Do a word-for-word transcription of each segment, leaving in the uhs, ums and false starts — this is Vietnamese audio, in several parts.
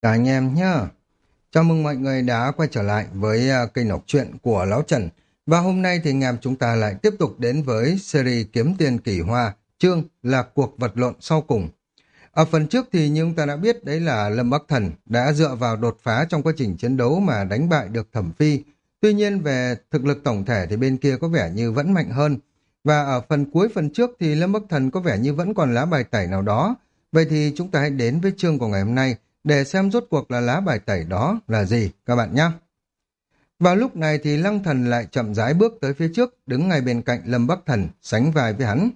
Cả anh em nhá. Chào mừng mọi người đã quay trở lại với à, kênh đọc truyện của Lão Trần. Và hôm nay thì anh em chúng ta lại tiếp tục đến với series Kiếm Tiền Kỳ Hoa, chương là cuộc vật lộn sau cùng. Ở phần trước thì như chúng ta đã biết đấy là Lâm Bắc Thần đã dựa vào đột phá trong quá trình chiến đấu mà đánh bại được Thẩm Phi. Tuy nhiên về thực lực tổng thể thì bên kia có vẻ như vẫn mạnh hơn. Và ở phần cuối phần trước thì Lâm Bắc Thần có vẻ như vẫn còn lá bài tẩy nào đó. Vậy thì chúng ta hãy đến với chương của ngày hôm nay để xem rốt cuộc là lá bài tẩy đó là gì các bạn nhé. Vào lúc này thì Lăng Thần lại chậm rãi bước tới phía trước, đứng ngay bên cạnh Lâm Bắc Thần, sánh vai với hắn.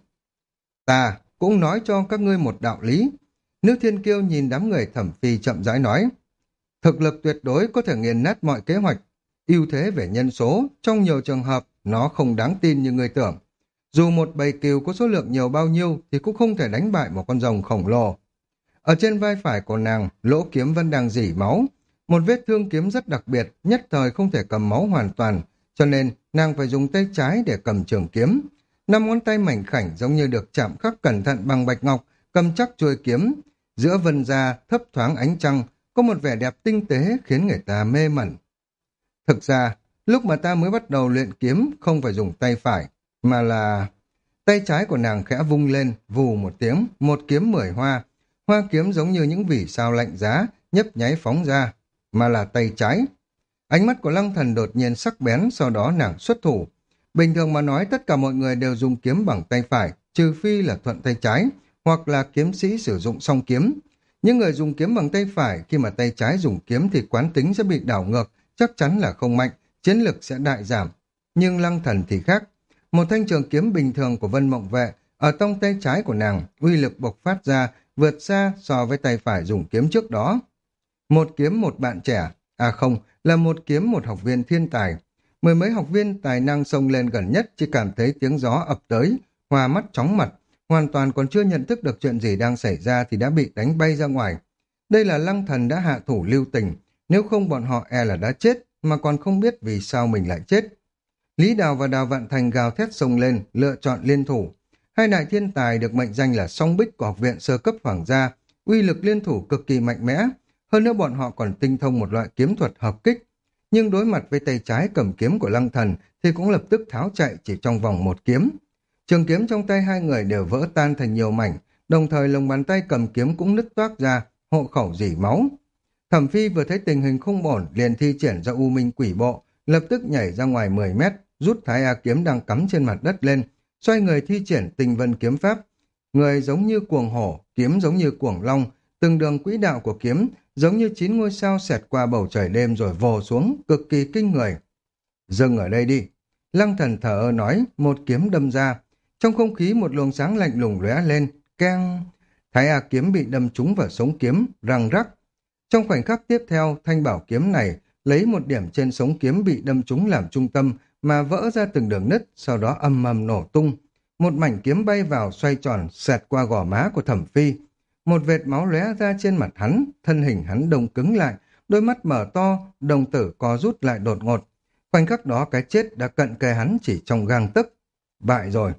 Ta cũng nói cho các ngươi một đạo lý. Nữ Thiên Kiêu nhìn đám người Thẩm Phi chậm rãi nói. Thực lực tuyệt đối có thể nghiền nát mọi kế hoạch. Ưu thế về nhân số, trong nhiều trường hợp, nó không đáng tin như người tưởng. Dù một bầy cừu có số lượng nhiều bao nhiêu thì cũng không thể đánh bại một con rồng khổng lồ. Ở trên vai phải của nàng, lỗ kiếm vẫn đang rỉ máu. Một vết thương kiếm rất đặc biệt, nhất thời không thể cầm máu hoàn toàn, cho nên nàng phải dùng tay trái để cầm trường kiếm. Năm ngón tay mảnh khảnh giống như được chạm khắc cẩn thận bằng bạch ngọc, cầm chắc chuôi kiếm. Giữa vân da thấp thoáng ánh trăng, có một vẻ đẹp tinh tế khiến người ta mê mẩn. Thực ra, lúc mà ta mới bắt đầu luyện kiếm không phải dùng tay phải, mà là... Tay trái của nàng khẽ vung lên, vù một tiếng, một kiếm mười hoa. Hoa kiếm giống như những vì sao lạnh giá, nhấp nháy phóng ra, mà là tay trái. Ánh mắt của Lăng Thần đột nhiên sắc bén, sau đó nàng xuất thủ. Bình thường mà nói tất cả mọi người đều dùng kiếm bằng tay phải, trừ phi là thuận tay trái, hoặc là kiếm sĩ sử dụng song kiếm. Những người dùng kiếm bằng tay phải, khi mà tay trái dùng kiếm thì quán tính sẽ bị đảo ngược, chắc chắn là không mạnh, chiến lực sẽ đại giảm. Nhưng Lăng Thần thì khác. Một thanh trường kiếm bình thường của Vân Mộng Vệ, ở trong tay trái của nàng, uy lực bộc phát ra, vượt xa so với tay phải dùng kiếm trước đó. Một kiếm một bạn trẻ, à không, là một kiếm một học viên thiên tài. Mười mấy học viên tài năng xông lên gần nhất chỉ cảm thấy tiếng gió ập tới, hoa mắt chóng mặt, hoàn toàn còn chưa nhận thức được chuyện gì đang xảy ra thì đã bị đánh bay ra ngoài. Đây là Lăng Thần đã hạ thủ lưu tình, nếu không bọn họ e là đã chết, mà còn không biết vì sao mình lại chết. Lý Đào và Đào Vạn Thành gào thét xông lên, lựa chọn liên thủ. Hai đại thiên tài được mệnh danh là song bích của học viện sơ cấp hoàng gia, uy lực liên thủ cực kỳ mạnh mẽ, hơn nữa bọn họ còn tinh thông một loại kiếm thuật hợp kích. Nhưng đối mặt với tay trái cầm kiếm của Lăng Thần thì cũng lập tức tháo chạy chỉ trong vòng một kiếm. Trường kiếm trong tay hai người đều vỡ tan thành nhiều mảnh, đồng thời lòng bàn tay cầm kiếm cũng nứt toác ra, hộ khẩu rỉ máu. Thẩm Phi vừa thấy tình hình không ổn, liền thi triển ra U Minh Quỷ Bộ, lập tức nhảy ra ngoài mười mét, rút Thái A kiếm đang cắm trên mặt đất lên, xoay người thi triển Tinh Vân kiếm pháp. Người giống như cuồng hổ, kiếm giống như cuồng long, từng đường quỹ đạo của kiếm giống như chín ngôi sao xẹt qua bầu trời đêm rồi vồ xuống, cực kỳ kinh người. Dừng ở đây đi. Lăng Thần thở ơ nói, một kiếm đâm ra. Trong không khí một luồng sáng lạnh lùng lóe lên, keng. Thái A kiếm bị đâm trúng vào sống kiếm, răng rắc. Trong khoảnh khắc tiếp theo, thanh bảo kiếm này lấy một điểm trên sống kiếm bị đâm trúng làm trung tâm mà vỡ ra từng đường nứt, sau đó âm ầm nổ tung. Một mảnh kiếm bay vào xoay tròn, xẹt qua gò má của Thẩm Phi. Một vệt máu lóe ra trên mặt hắn, thân hình hắn đông cứng lại, đôi mắt mở to, đồng tử co rút lại đột ngột. Khoảnh khắc đó cái chết đã cận kề hắn chỉ trong gang tấc. Bại rồi.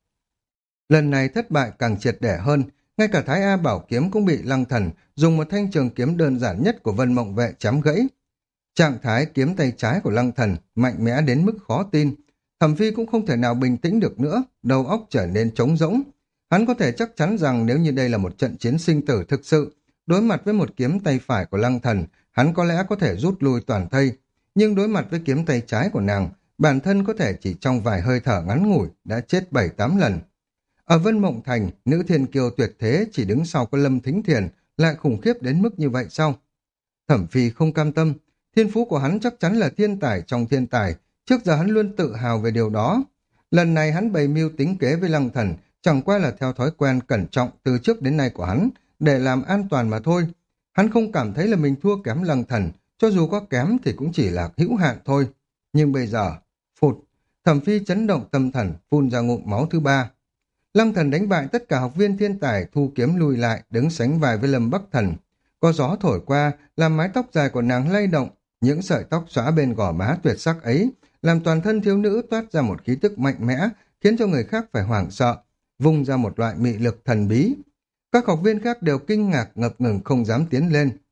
Lần này thất bại càng triệt để hơn, ngay cả Thái A bảo kiếm cũng bị Lăng Thần dùng một thanh trường kiếm đơn giản nhất của Vân Mộng Vệ chém gãy. Trạng thái kiếm tay trái của Lăng Thần mạnh mẽ đến mức khó tin. Thẩm Phi cũng không thể nào bình tĩnh được nữa, đầu óc trở nên trống rỗng. Hắn có thể chắc chắn rằng nếu như đây là một trận chiến sinh tử thực sự, đối mặt với một kiếm tay phải của Lăng Thần, hắn có lẽ có thể rút lui toàn thây. Nhưng đối mặt với kiếm tay trái của nàng, bản thân có thể chỉ trong vài hơi thở ngắn ngủi đã chết bảy tám lần. Ở Vân Mộng Thành, nữ thiên kiêu tuyệt thế chỉ đứng sau có Lâm Thính Thiền lại khủng khiếp đến mức như vậy sao? Thẩm Phi không cam tâm, thiên phú của hắn chắc chắn là thiên tài trong thiên tài, trước giờ hắn luôn tự hào về điều đó. Lần này hắn bày mưu tính kế với Lăng Thần, chẳng qua là theo thói quen cẩn trọng từ trước đến nay của hắn, để làm an toàn mà thôi. Hắn không cảm thấy là mình thua kém Lăng Thần, cho dù có kém thì cũng chỉ là hữu hạn thôi. Nhưng bây giờ, phụt, Thẩm Phi chấn động tâm thần, phun ra ngụm máu thứ ba. Lăng Thần đánh bại tất cả học viên thiên tài, thu kiếm lùi lại, đứng sánh vai với Lâm Bắc Thần. Có gió thổi qua, làm mái tóc dài của nàng lay động, những sợi tóc xõa bên gò má tuyệt sắc ấy, làm toàn thân thiếu nữ toát ra một khí tức mạnh mẽ, khiến cho người khác phải hoảng sợ, vung ra một loại mị lực thần bí. Các học viên khác đều kinh ngạc ngập ngừng không dám tiến lên.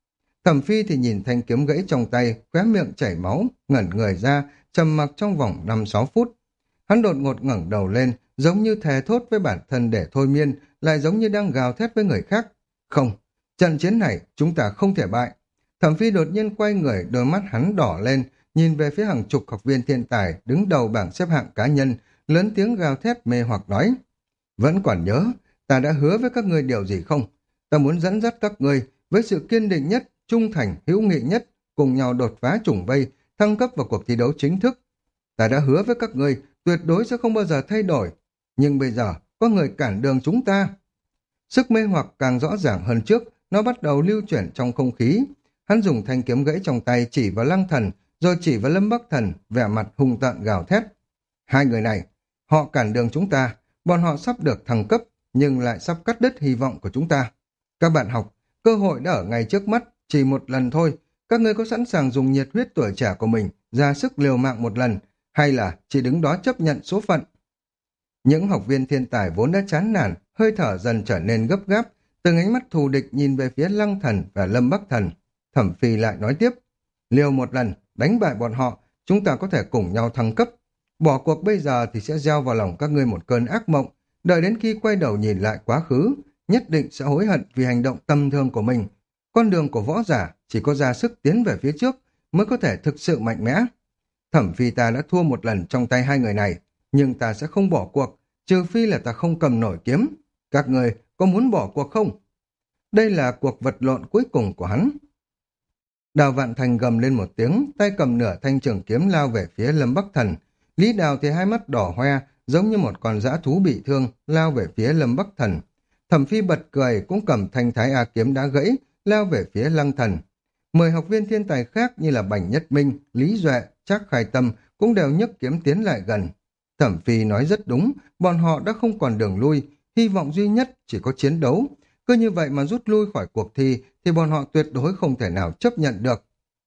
Thẩm Phi thì nhìn thanh kiếm gãy trong tay, khóe miệng chảy máu, ngẩn người ra, trầm mặc trong vòng năm sáu phút. Hắn đột ngột ngẩng đầu lên, giống như thề thốt với bản thân để thôi miên, lại giống như đang gào thét với người khác. Không, trận chiến này chúng ta không thể bại. Thẩm Phi đột nhiên quay người, đôi mắt hắn đỏ lên, nhìn về phía hàng chục học viên thiên tài đứng đầu bảng xếp hạng cá nhân, lớn tiếng gào thét mê hoặc nói. Vẫn còn nhớ, ta đã hứa với các ngươi điều gì không? Ta muốn dẫn dắt các ngươi với sự kiên định nhất, trung thành, hữu nghị nhất, cùng nhau đột phá trùng vây, thăng cấp vào cuộc thi đấu chính thức. Ta đã hứa với các ngươi tuyệt đối sẽ không bao giờ thay đổi. Nhưng bây giờ, có người cản đường chúng ta. Sức mê hoặc càng rõ ràng hơn trước, nó bắt đầu lưu chuyển trong không khí. Hắn dùng thanh kiếm gãy trong tay chỉ vào Lăng Thần, rồi chỉ vào Lâm Bắc Thần, vẻ mặt hung tợn gào thét. Hai người này, họ cản đường chúng ta, bọn họ sắp được thăng cấp, nhưng lại sắp cắt đứt hy vọng của chúng ta. Các bạn học, cơ hội đã ở ngay trước mắt, chỉ một lần thôi. Các ngươi có sẵn sàng dùng nhiệt huyết tuổi trẻ của mình ra sức liều mạng một lần, hay là chỉ đứng đó chấp nhận số phận? Những học viên thiên tài vốn đã chán nản, hơi thở dần trở nên gấp gáp, từng ánh mắt thù địch nhìn về phía Lăng Thần và Lâm Bắc Thần. Thẩm Phi lại nói tiếp, liều một lần, đánh bại bọn họ, chúng ta có thể cùng nhau thăng cấp. Bỏ cuộc bây giờ thì sẽ gieo vào lòng các ngươi một cơn ác mộng, đợi đến khi quay đầu nhìn lại quá khứ, nhất định sẽ hối hận vì hành động tầm thường của mình. Con đường của võ giả chỉ có ra sức tiến về phía trước mới có thể thực sự mạnh mẽ. Thẩm Phi ta đã thua một lần trong tay hai người này, nhưng ta sẽ không bỏ cuộc, trừ phi là ta không cầm nổi kiếm. Các người có muốn bỏ cuộc không? Đây là cuộc vật lộn cuối cùng của hắn. Đào Vạn Thành gầm lên một tiếng, tay cầm nửa thanh trường kiếm lao về phía Lâm Bắc Thần. Lý Đào thì hai mắt đỏ hoe, giống như một con dã thú bị thương, lao về phía Lâm Bắc Thần. Thẩm Phi bật cười, cũng cầm thanh thái A kiếm đã gãy, lao về phía Lăng Thần. Mười học viên thiên tài khác như là Bành Nhất Minh, Lý Duệ, Trác Khai Tâm cũng đều nhấc kiếm tiến lại gần. Thẩm Phi nói rất đúng, bọn họ đã không còn đường lui, hy vọng duy nhất chỉ có chiến đấu. Cứ như vậy mà rút lui khỏi cuộc thi thì bọn họ tuyệt đối không thể nào chấp nhận được.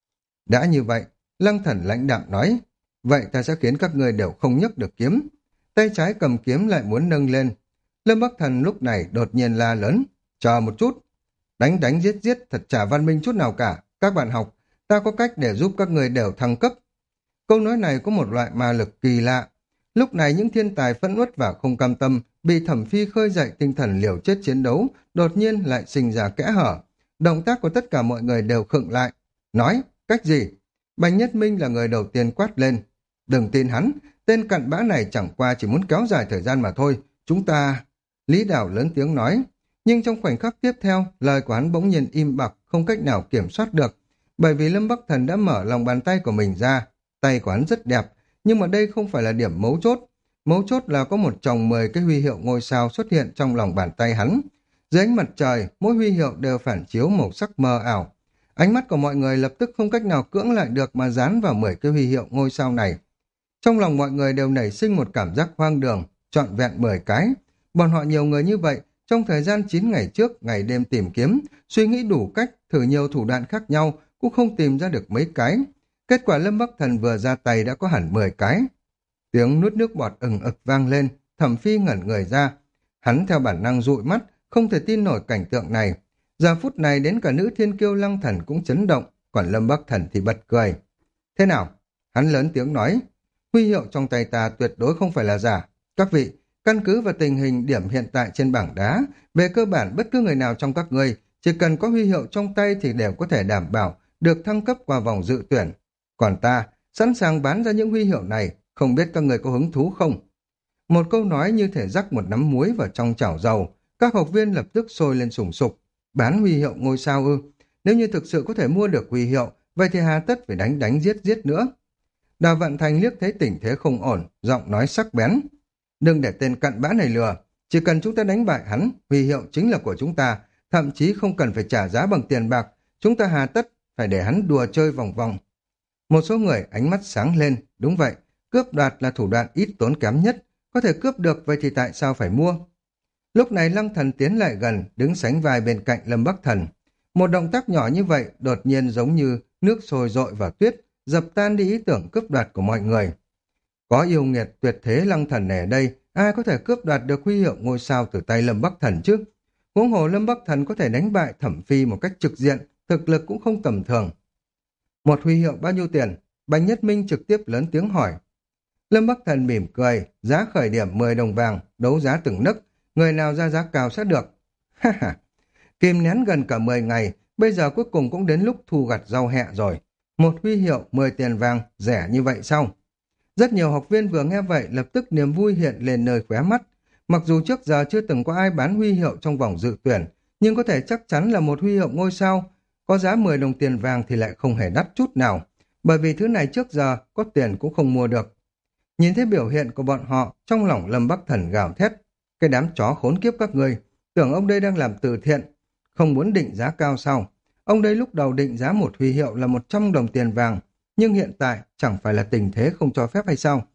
Đã như vậy, Lăng Thần lãnh đạm nói, vậy ta sẽ khiến các ngươi đều không nhấc được kiếm. Tay trái cầm kiếm lại muốn nâng lên. Lâm Bắc Thần lúc này đột nhiên la lớn, chờ một chút. Đánh đánh giết giết thật chả văn minh chút nào cả. Các bạn học, ta có cách để giúp các người đều thăng cấp. Câu nói này có một loại ma lực kỳ lạ. Lúc này những thiên tài phẫn uất và không cam tâm bị Thẩm Phi khơi dậy tinh thần liều chết chiến đấu, đột nhiên lại sinh ra kẽ hở. Động tác của tất cả mọi người đều khựng lại. Nói, cách gì? Bành Nhất Minh là người đầu tiên quát lên. Đừng tin hắn, tên cặn bã này chẳng qua chỉ muốn kéo dài thời gian mà thôi. Chúng ta... Lý Đào lớn tiếng nói. Nhưng trong khoảnh khắc tiếp theo, lời của hắn bỗng nhiên im bặt, không cách nào kiểm soát được. Bởi vì Lâm Bắc Thần đã mở lòng bàn tay của mình ra. Tay của hắn rất đẹp, nhưng mà đây không phải là điểm mấu chốt. Mấu chốt là có một chồng mười cái huy hiệu ngôi sao xuất hiện trong lòng bàn tay hắn. Dưới ánh mặt trời, mỗi huy hiệu đều phản chiếu màu sắc mờ ảo. Ánh mắt của mọi người lập tức không cách nào cưỡng lại được mà dán vào mười cái huy hiệu ngôi sao này. Trong lòng mọi người đều nảy sinh một cảm giác hoang đường, trọn vẹn mười cái. Bọn họ nhiều người như vậy, trong thời gian chín ngày trước, ngày đêm tìm kiếm, suy nghĩ đủ cách, thử nhiều thủ đoạn khác nhau, cũng không tìm ra được mấy cái. Kết quả Lâm Bắc Thần vừa ra tay đã có hẳn mười cái. Tiếng nuốt nước bọt ừng ực vang lên, Thẩm Phi ngẩn người ra. Hắn theo bản năng dụi mắt, không thể tin nổi cảnh tượng này. Giờ phút này đến cả nữ thiên kiêu Lăng Thần cũng chấn động, còn Lâm Bắc Thần thì bật cười. Thế nào? Hắn lớn tiếng nói. Huy hiệu trong tay ta tuyệt đối không phải là giả. Các vị, căn cứ vào tình hình điểm hiện tại trên bảng đá, về cơ bản bất cứ người nào trong các ngươi chỉ cần có huy hiệu trong tay thì đều có thể đảm bảo được thăng cấp qua vòng dự tuyển. Còn ta, sẵn sàng bán ra những huy hiệu này, không biết các người có hứng thú không? Một câu nói như thể rắc một nắm muối vào trong chảo dầu, các học viên lập tức sôi lên sùng sục. Bán huy hiệu ngôi sao ư? Nếu như thực sự có thể mua được huy hiệu, vậy thì hà tất phải đánh đánh giết giết nữa. Đào Vạn Thành liếc thấy tình thế không ổn, giọng nói sắc bén. Đừng để tên cặn bã này lừa, chỉ cần chúng ta đánh bại hắn, huy hiệu chính là của chúng ta, thậm chí không cần phải trả giá bằng tiền bạc, chúng ta hà tất phải để hắn đùa chơi vòng vòng. Một số người ánh mắt sáng lên, đúng vậy, cướp đoạt là thủ đoạn ít tốn kém nhất, có thể cướp được vậy thì tại sao phải mua? Lúc này Lăng Thần tiến lại gần, đứng sánh vai bên cạnh Lâm Bắc Thần. Một động tác nhỏ như vậy đột nhiên giống như nước sôi dội vào tuyết, dập tan đi ý tưởng cướp đoạt của mọi người. Có yêu nghiệt tuyệt thế Lăng Thần này ở đây, ai có thể cướp đoạt được huy hiệu ngôi sao từ tay Lâm Bắc Thần chứ? Huống hồ Lâm Bắc Thần có thể đánh bại Thẩm Phi một cách trực diện, thực lực cũng không tầm thường. Một huy hiệu bao nhiêu tiền? Bạch Nhất Minh trực tiếp lớn tiếng hỏi. Lâm Bắc Thần mỉm cười, giá khởi điểm mười đồng vàng, đấu giá từng nấc, người nào ra giá cao sẽ được. Ha ha, kìm nén gần cả mười ngày, bây giờ cuối cùng cũng đến lúc thu gặt rau hẹ rồi. Một huy hiệu mười tiền vàng, rẻ như vậy sao? Rất nhiều học viên vừa nghe vậy lập tức niềm vui hiện lên nơi khóe mắt. Mặc dù trước giờ chưa từng có ai bán huy hiệu trong vòng dự tuyển, nhưng có thể chắc chắn là một huy hiệu ngôi sao, có giá mười đồng tiền vàng thì lại không hề đắt chút nào, bởi vì thứ này trước giờ có tiền cũng không mua được. Nhìn thấy biểu hiện của bọn họ, trong lòng Lâm Bắc Thần gào thét. Cái đám chó khốn kiếp các ngươi, tưởng ông đây đang làm từ thiện, không muốn định giá cao sao? Ông đây lúc đầu định giá một huy hiệu là một trăm đồng tiền vàng, nhưng hiện tại chẳng phải là tình thế không cho phép hay sao?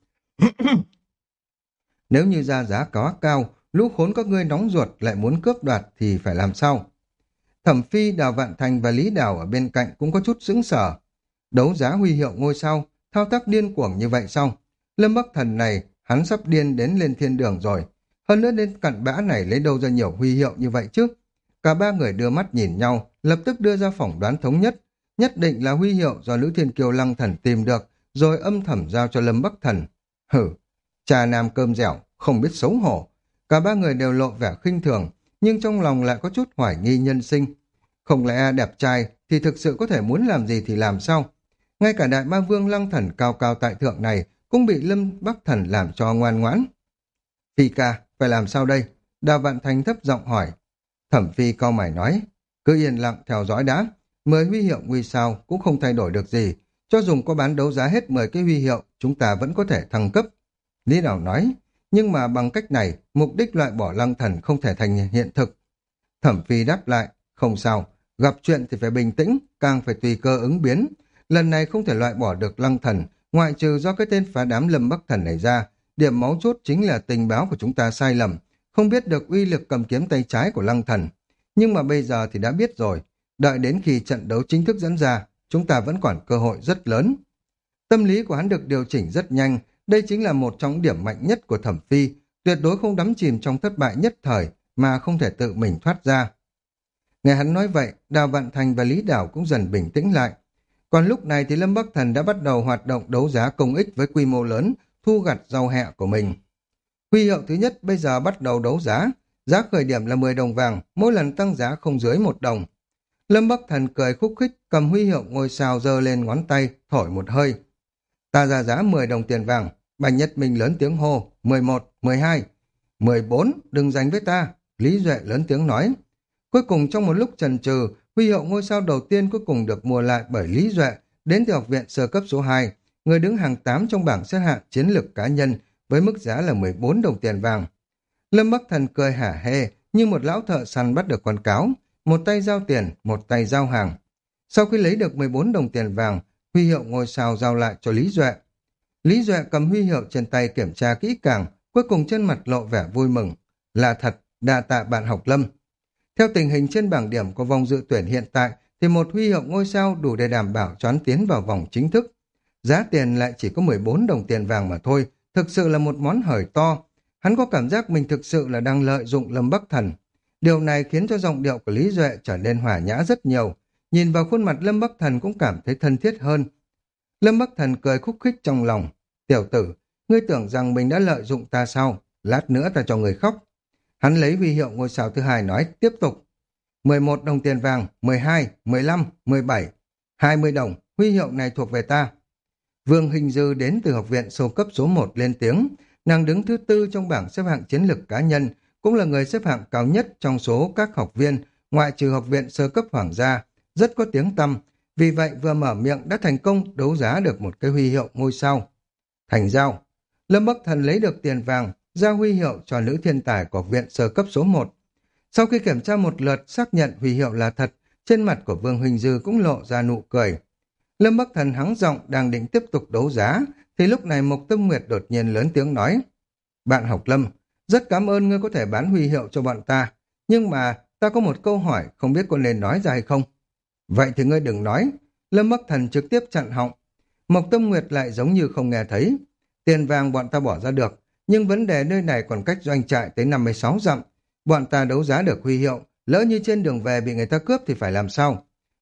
Nếu như ra giá quá cao, lũ khốn các ngươi nóng ruột lại muốn cướp đoạt thì phải làm sao? Thẩm Phi, Đào Vạn Thành và Lý Đào ở bên cạnh cũng có chút sững sờ. Đấu giá huy hiệu ngôi sao, thao tác điên cuồng như vậy sao? Lâm Bắc Thần này, hắn sắp điên đến lên thiên đường rồi. Hơn nữa đến cặn bã này lấy đâu ra nhiều huy hiệu như vậy chứ? Cả ba người đưa mắt nhìn nhau, lập tức đưa ra phỏng đoán thống nhất. Nhất định là huy hiệu do Lữ Thiên Kiêu Lăng Thần tìm được, rồi âm thầm giao cho Lâm Bắc Thần. Hử, trà nam cơm dẻo, không biết xấu hổ. Cả ba người đều lộ vẻ khinh thường, nhưng trong lòng lại có chút hoài nghi nhân sinh. Không lẽ đẹp trai thì thực sự có thể muốn làm gì thì làm sao? Ngay cả đại ma vương Lăng Thần cao cao tại thượng này cũng bị Lâm Bắc Thần làm cho ngoan ngoãn. Phi ca, phải làm sao đây? Đào Vạn Thành thấp giọng hỏi. Thẩm Phi cau mày nói, cứ yên lặng theo dõi đã. Mười huy hiệu nguy sao cũng không thay đổi được gì. Cho dùng có bán đấu giá hết mười cái huy hiệu, chúng ta vẫn có thể thăng cấp. Lý Đào nói, nhưng mà bằng cách này, mục đích loại bỏ Lăng Thần không thể thành hiện thực. Thẩm Phi đáp lại, không sao, gặp chuyện thì phải bình tĩnh, càng phải tùy cơ ứng biến. Lần này không thể loại bỏ được Lăng Thần, ngoại trừ do cái tên phá đám Lâm Bắc Thần này ra. Điểm máu chốt chính là tình báo của chúng ta sai lầm, không biết được uy lực cầm kiếm tay trái của Lăng Thần. Nhưng mà bây giờ thì đã biết rồi, đợi đến khi trận đấu chính thức diễn ra, chúng ta vẫn còn cơ hội rất lớn. Tâm lý của hắn được điều chỉnh rất nhanh, đây chính là một trong những điểm mạnh nhất của Thẩm Phi, tuyệt đối không đắm chìm trong thất bại nhất thời mà không thể tự mình thoát ra. Nghe hắn nói vậy, Đào Vạn Thành và Lý Đảo cũng dần bình tĩnh lại. Còn lúc này thì Lâm Bắc Thần đã bắt đầu hoạt động đấu giá công ích với quy mô lớn, thu gặt rau hẹ của mình. Huy hiệu thứ nhất bây giờ bắt đầu đấu giá, giá khởi điểm là mười đồng vàng, mỗi lần tăng giá không dưới một đồng. Lâm Bắc Thần cười khúc khích, cầm huy hiệu ngôi sao giơ lên ngón tay, thổi một hơi. Ta ra giá mười đồng tiền vàng, Bạch Nhất Minh lớn tiếng hô, mười một, mười hai, mười bốn, đừng giành với ta, Lý Duệ lớn tiếng nói. Cuối cùng trong một lúc chần chừ, huy hiệu ngôi sao đầu tiên cuối cùng được mua lại bởi Lý Duệ, đến từ học viện sơ cấp số hai, người đứng hàng tám trong bảng xếp hạng chiến lược cá nhân với mức giá là mười bốn đồng tiền vàng. Lâm Bắc Thần cười hả hê như một lão thợ săn bắt được con cáo, một tay giao tiền, một tay giao hàng. Sau khi lấy được mười bốn đồng tiền vàng, huy hiệu ngôi sao giao lại cho Lý Duệ. Lý Duệ cầm huy hiệu trên tay kiểm tra kỹ càng, cuối cùng trên mặt lộ vẻ vui mừng. Là thật, đa tạ bạn học Lâm. Theo tình hình trên bảng điểm của vòng dự tuyển hiện tại, thì một huy hiệu ngôi sao đủ để đảm bảo cho hắn tiến vào vòng chính thức. Giá tiền lại chỉ có mười bốn đồng tiền vàng mà thôi, thực sự là một món hời to. Hắn có cảm giác mình thực sự là đang lợi dụng Lâm Bắc Thần. Điều này khiến cho giọng điệu của Lý Duệ trở nên hòa nhã rất nhiều. Nhìn vào khuôn mặt Lâm Bắc Thần cũng cảm thấy thân thiết hơn. Lâm Bắc Thần cười khúc khích trong lòng. Tiểu tử, ngươi tưởng rằng mình đã lợi dụng ta sao? Lát nữa ta cho người khóc. Hắn lấy huy hiệu ngôi sao thứ hai nói tiếp tục. mười một đồng tiền vàng, mười hai, mười lăm, mười bảy, hai mươi đồng, huy hiệu này thuộc về ta. Vương Hình Dư đến từ học viện sâu cấp số một lên tiếng. Nàng đứng thứ tư trong bảng xếp hạng chiến lược cá nhân, cũng là người xếp hạng cao nhất trong số các học viên, ngoại trừ học viện sơ cấp hoàng gia, rất có tiếng tăm. Vì vậy vừa mở miệng đã thành công đấu giá được một cái huy hiệu ngôi sao. Thành giao, Lâm Bắc Thần lấy được tiền vàng, giao huy hiệu cho nữ thiên tài của học viện sơ cấp số một. Sau khi kiểm tra một lượt xác nhận huy hiệu là thật, trên mặt của Vương Huỳnh Dư cũng lộ ra nụ cười. Lâm Bắc Thần hắng giọng đang định tiếp tục đấu giá, thì lúc này Mộc Tâm Nguyệt đột nhiên lớn tiếng nói. Bạn học Lâm, rất cảm ơn ngươi có thể bán huy hiệu cho bọn ta, nhưng mà ta có một câu hỏi không biết có nên nói ra hay không. Vậy thì ngươi đừng nói. Lâm Bắc Thần trực tiếp chặn họng. Mộc Tâm Nguyệt lại giống như không nghe thấy. Tiền vàng bọn ta bỏ ra được, nhưng vấn đề nơi này còn cách doanh trại tới năm mươi sáu dặm. Bọn ta đấu giá được huy hiệu, lỡ như trên đường về bị người ta cướp thì phải làm sao?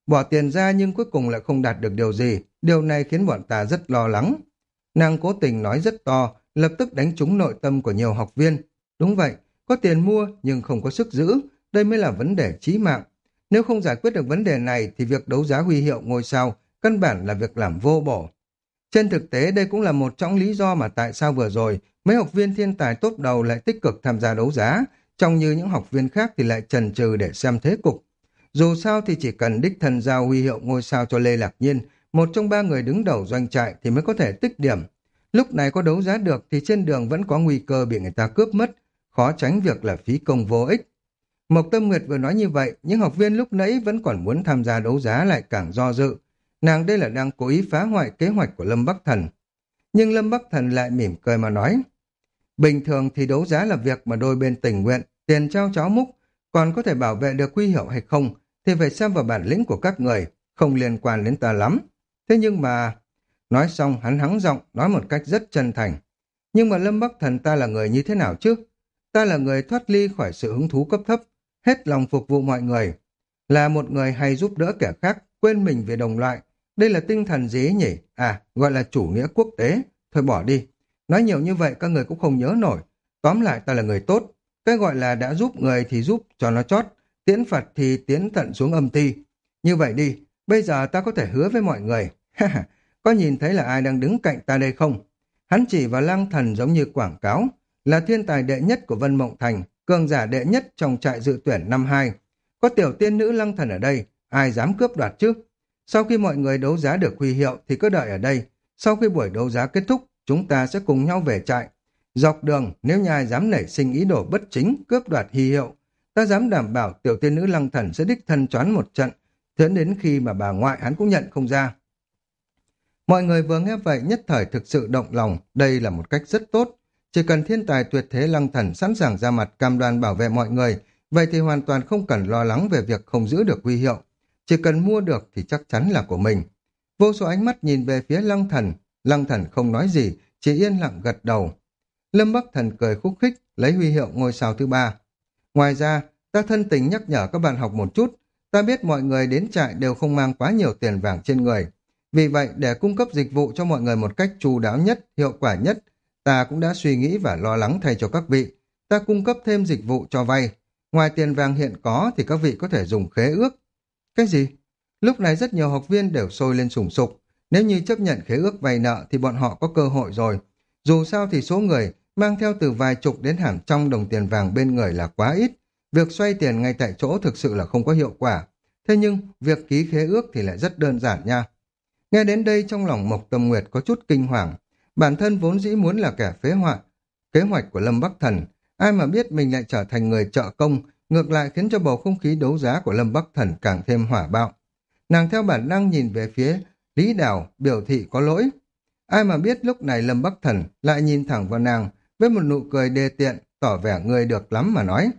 bỏ tiền ra nhưng cuối cùng lại không đạt được điều gì, điều này khiến bọn ta rất lo lắng. Nàng cố tình nói rất to, lập tức đánh trúng nội tâm của nhiều học viên. Đúng vậy, có tiền mua nhưng không có sức giữ, đây mới là vấn đề chí mạng. Nếu không giải quyết được vấn đề này thì việc đấu giá huy hiệu ngôi sao căn bản là việc làm vô bổ. Trên thực tế đây cũng là một trong lý do mà tại sao vừa rồi mấy học viên thiên tài top đầu lại tích cực tham gia đấu giá, trong như những học viên khác thì lại chần chừ để xem thế cục. Dù sao thì chỉ cần đích thân giao huy hiệu ngôi sao cho Lê Lạc Nhiên, một trong ba người đứng đầu doanh trại thì mới có thể tích điểm. Lúc này có đấu giá được thì trên đường vẫn có nguy cơ bị người ta cướp mất, khó tránh việc là phí công vô ích. Mộc Tâm Nguyệt vừa nói như vậy, những học viên lúc nãy vẫn còn muốn tham gia đấu giá lại càng do dự. Nàng đây là đang cố ý phá hoại kế hoạch của Lâm Bắc Thần. Nhưng Lâm Bắc Thần lại mỉm cười mà nói, bình thường thì đấu giá là việc mà đôi bên tình nguyện, tiền trao cháo múc, còn có thể bảo vệ được huy hiệu hay không thì phải xem vào bản lĩnh của các người, không liên quan đến ta lắm. Thế nhưng mà... Nói xong hắn hắng giọng, nói một cách rất chân thành. Nhưng mà Lâm Bắc Thần ta là người như thế nào chứ? Ta là người thoát ly khỏi sự hứng thú cấp thấp, hết lòng phục vụ mọi người. Là một người hay giúp đỡ kẻ khác, quên mình vì đồng loại. Đây là tinh thần gì ấy nhỉ? À, gọi là chủ nghĩa quốc tế. Thôi bỏ đi. Nói nhiều như vậy các người cũng không nhớ nổi. Tóm lại ta là người tốt. Cái gọi là đã giúp người thì giúp cho nó chót. Tiễn Phật thì tiến tận xuống âm ti. Như vậy đi, bây giờ ta có thể hứa với mọi người. Có nhìn thấy là ai đang đứng cạnh ta đây không? Hắn chỉ vào Lăng Thần giống như quảng cáo. Là thiên tài đệ nhất của Vân Mộng Thành, cường giả đệ nhất trong trại dự tuyển năm hai. Có tiểu tiên nữ Lăng Thần ở đây, ai dám cướp đoạt chứ? Sau khi mọi người đấu giá được huy hiệu thì cứ đợi ở đây. Sau khi buổi đấu giá kết thúc, chúng ta sẽ cùng nhau về trại. Dọc đường, nếu như ai dám nảy sinh ý đồ bất chính, cướp đoạt huy hiệu, ta dám đảm bảo tiểu tiên nữ Lăng Thần sẽ đích thân choán một trận, dẫn đến khi mà bà ngoại hắn cũng nhận không ra. Mọi người vừa nghe vậy nhất thời thực sự động lòng, đây là một cách rất tốt. Chỉ cần thiên tài tuyệt thế Lăng Thần sẵn sàng ra mặt cam đoan bảo vệ mọi người, vậy thì hoàn toàn không cần lo lắng về việc không giữ được huy hiệu. Chỉ cần mua được thì chắc chắn là của mình. Vô số ánh mắt nhìn về phía Lăng Thần, Lăng Thần không nói gì, chỉ yên lặng gật đầu. Lâm Bắc Thần cười khúc khích, lấy huy hiệu ngôi sao thứ ba. Ngoài ra, ta thân tình nhắc nhở các bạn học một chút, ta biết mọi người đến trại đều không mang quá nhiều tiền vàng trên người. Vì vậy, để cung cấp dịch vụ cho mọi người một cách chu đáo nhất, hiệu quả nhất, ta cũng đã suy nghĩ và lo lắng thay cho các vị. Ta cung cấp thêm dịch vụ cho vay. Ngoài tiền vàng hiện có thì các vị có thể dùng khế ước. Cái gì? Lúc này rất nhiều học viên đều sôi lên sùng sục. Nếu như chấp nhận khế ước vay nợ thì bọn họ có cơ hội rồi. Dù sao thì số người mang theo từ vài chục đến hàng trăm đồng tiền vàng bên người là quá ít. Việc xoay tiền ngay tại chỗ thực sự là không có hiệu quả. Thế nhưng, việc ký khế ước thì lại rất đơn giản nha. Nghe đến đây trong lòng Mộc Tâm Nguyệt có chút kinh hoàng. Bản thân vốn dĩ muốn là kẻ phế hoại kế hoạch của Lâm Bắc Thần. Ai mà biết mình lại trở thành người trợ công, ngược lại khiến cho bầu không khí đấu giá của Lâm Bắc Thần càng thêm hỏa bạo. Nàng theo bản năng nhìn về phía Lý Đào, biểu thị có lỗi. Ai mà biết lúc này Lâm Bắc Thần lại nhìn thẳng vào nàng với một nụ cười đê tiện, tỏ vẻ người được lắm mà nói.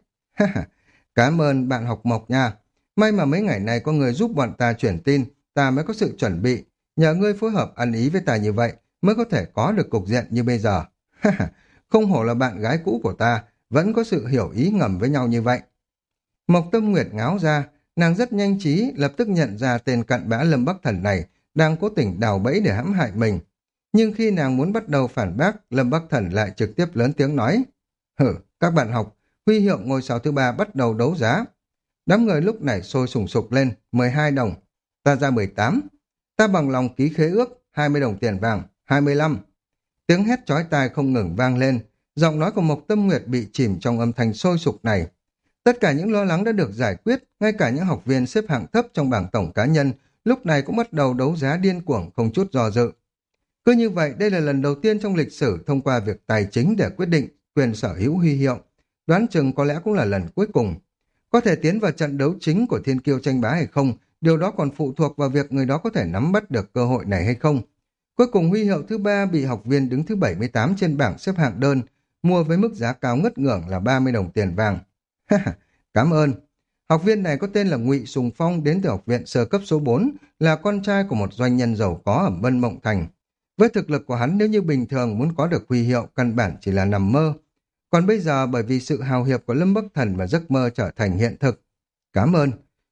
Cảm ơn bạn học Mộc nha. May mà mấy ngày này có người giúp bọn ta chuyển tin, ta mới có sự chuẩn bị. Nhờ ngươi phối hợp ăn ý với ta như vậy mới có thể có được cục diện như bây giờ. Không hổ là bạn gái cũ của ta, vẫn có sự hiểu ý ngầm với nhau như vậy. Mộc Tâm Nguyệt ngáo ra, nàng rất nhanh trí lập tức nhận ra tên cặn bã Lâm Bắc Thần này đang cố tình đào bẫy để hãm hại mình. Nhưng khi nàng muốn bắt đầu phản bác, Lâm Bắc Thần lại trực tiếp lớn tiếng nói: Hử, các bạn học, huy hiệu ngôi sao thứ ba bắt đầu đấu giá. Đám người lúc này sôi sùng sục lên, mười hai đồng, ta ra mười tám, ta bằng lòng ký khế ước, hai mươi đồng tiền vàng, hai mươi lăm. Tiếng hét chói tai không ngừng vang lên, giọng nói của Mộc Tâm Nguyệt bị chìm trong âm thanh sôi sục này. Tất cả những lo lắng đã được giải quyết, ngay cả những học viên xếp hạng thấp trong bảng tổng cá nhân lúc này cũng bắt đầu đấu giá điên cuồng không chút do dự. Cứ như vậy, đây là lần đầu tiên trong lịch sử thông qua việc tài chính để quyết định quyền sở hữu huy hiệu. Đoán chừng có lẽ cũng là lần cuối cùng. Có thể tiến vào trận đấu chính của thiên kiêu tranh bá hay không, điều đó còn phụ thuộc vào việc người đó có thể nắm bắt được cơ hội này hay không. Cuối cùng huy hiệu thứ ba bị học viên đứng thứ bảy mươi tám trên bảng xếp hạng đơn, mua với mức giá cao ngất ngưởng là ba mươi đồng tiền vàng. Cảm ơn. Học viên này có tên là Ngụy Sùng Phong, đến từ học viện sơ cấp số bốn, là con trai của một doanh nhân giàu có ở Vân Mộng Thành. Với thực lực của hắn, nếu như bình thường muốn có được huy hiệu căn bản chỉ là nằm mơ. Còn bây giờ bởi vì sự hào hiệp của Lâm Bắc Thần mà giấc mơ trở thành hiện thực. Cảm ơn.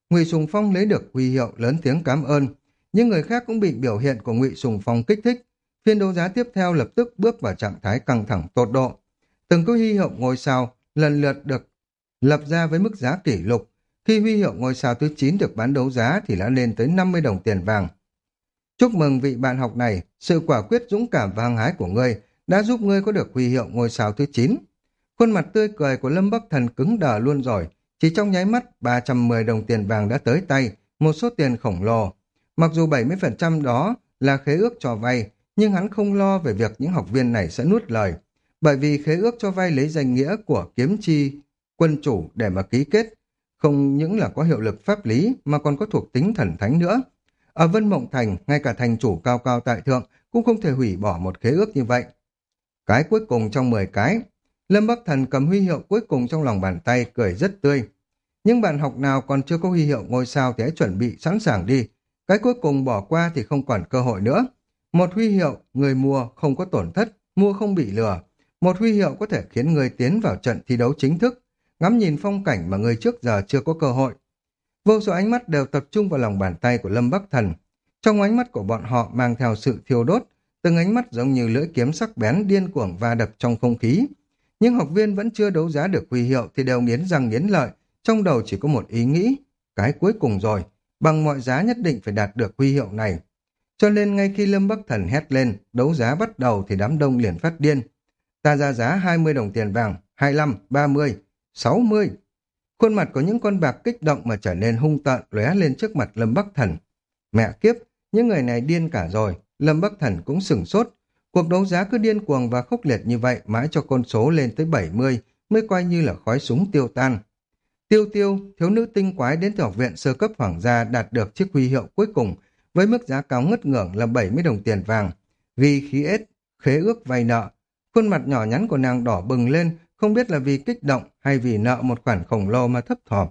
Ngụy Sùng Phong lấy được huy hiệu lớn tiếng cảm ơn. Những người khác cũng bị biểu hiện của Ngụy Sùng Phong kích thích. Phiên đấu giá tiếp theo lập tức bước vào trạng thái căng thẳng tột độ. Từng có huy hiệu ngôi sao lần lượt được lập ra với mức giá kỷ lục. Khi huy hiệu ngôi sao thứ chín được bán đấu giá thì đã lên tới năm mươi đồng tiền vàng. Chúc mừng vị bạn học này, sự quả quyết dũng cảm và hăng hái của ngươi đã giúp ngươi có được huy hiệu ngôi sao thứ chín. Khuôn mặt tươi cười của Lâm Bắc Thần cứng đờ luôn rồi, chỉ trong nháy mắt ba trăm mười đồng tiền vàng đã tới tay, một số tiền khổng lồ. Mặc dù bảy mươi phần trăm đó là khế ước cho vay, nhưng hắn không lo về việc những học viên này sẽ nuốt lời, bởi vì khế ước cho vay lấy danh nghĩa của kiếm chi quân chủ để mà ký kết, không những là có hiệu lực pháp lý mà còn có thuộc tính thần thánh nữa. Ở Vân Mộng Thành, ngay cả thành chủ cao cao tại thượng cũng không thể hủy bỏ một khế ước như vậy. Cái cuối cùng trong mười cái, Lâm Bắc Thần cầm huy hiệu cuối cùng trong lòng bàn tay, cười rất tươi. Những bạn học nào còn chưa có huy hiệu ngôi sao thì hãy chuẩn bị sẵn sàng đi. Cái cuối cùng bỏ qua thì không còn cơ hội nữa. Một huy hiệu, người mua không có tổn thất, mua không bị lừa. Một huy hiệu có thể khiến người tiến vào trận thi đấu chính thức, ngắm nhìn phong cảnh mà người trước giờ chưa có cơ hội. Vô số ánh mắt đều tập trung vào lòng bàn tay của Lâm Bắc Thần. Trong ánh mắt của bọn họ mang theo sự thiêu đốt, từng ánh mắt giống như lưỡi kiếm sắc bén điên cuồng va đập trong không khí. Nhưng học viên vẫn chưa đấu giá được huy hiệu thì đều nghiến răng nghiến lợi, trong đầu chỉ có một ý nghĩ, cái cuối cùng rồi, bằng mọi giá nhất định phải đạt được huy hiệu này. Cho nên ngay khi Lâm Bắc Thần hét lên, đấu giá bắt đầu thì đám đông liền phát điên. Ta ra giá hai mươi đồng tiền vàng, hai mươi lăm, ba mươi, sáu mươi. Khuôn mặt của những con bạc kích động mà trở nên hung tợn lóe lên trước mặt Lâm Bắc Thần. Mẹ kiếp, những người này điên cả rồi, Lâm Bắc Thần cũng sửng sốt. Cuộc đấu giá cứ điên cuồng và khốc liệt như vậy mãi cho con số lên tới bảy mươi mới coi như là khói súng tiêu tan. Tiêu Tiêu, thiếu nữ tinh quái đến từ học viện sơ cấp hoàng gia đạt được chiếc huy hiệu cuối cùng với mức giá cao ngất ngưỡng là bảy mươi đồng tiền vàng. Ghi khí ết, khế ước vay nợ. Khuôn mặt nhỏ nhắn của nàng đỏ bừng lên, không biết là vì kích động hay vì nợ một khoản khổng lồ mà thấp thỏm.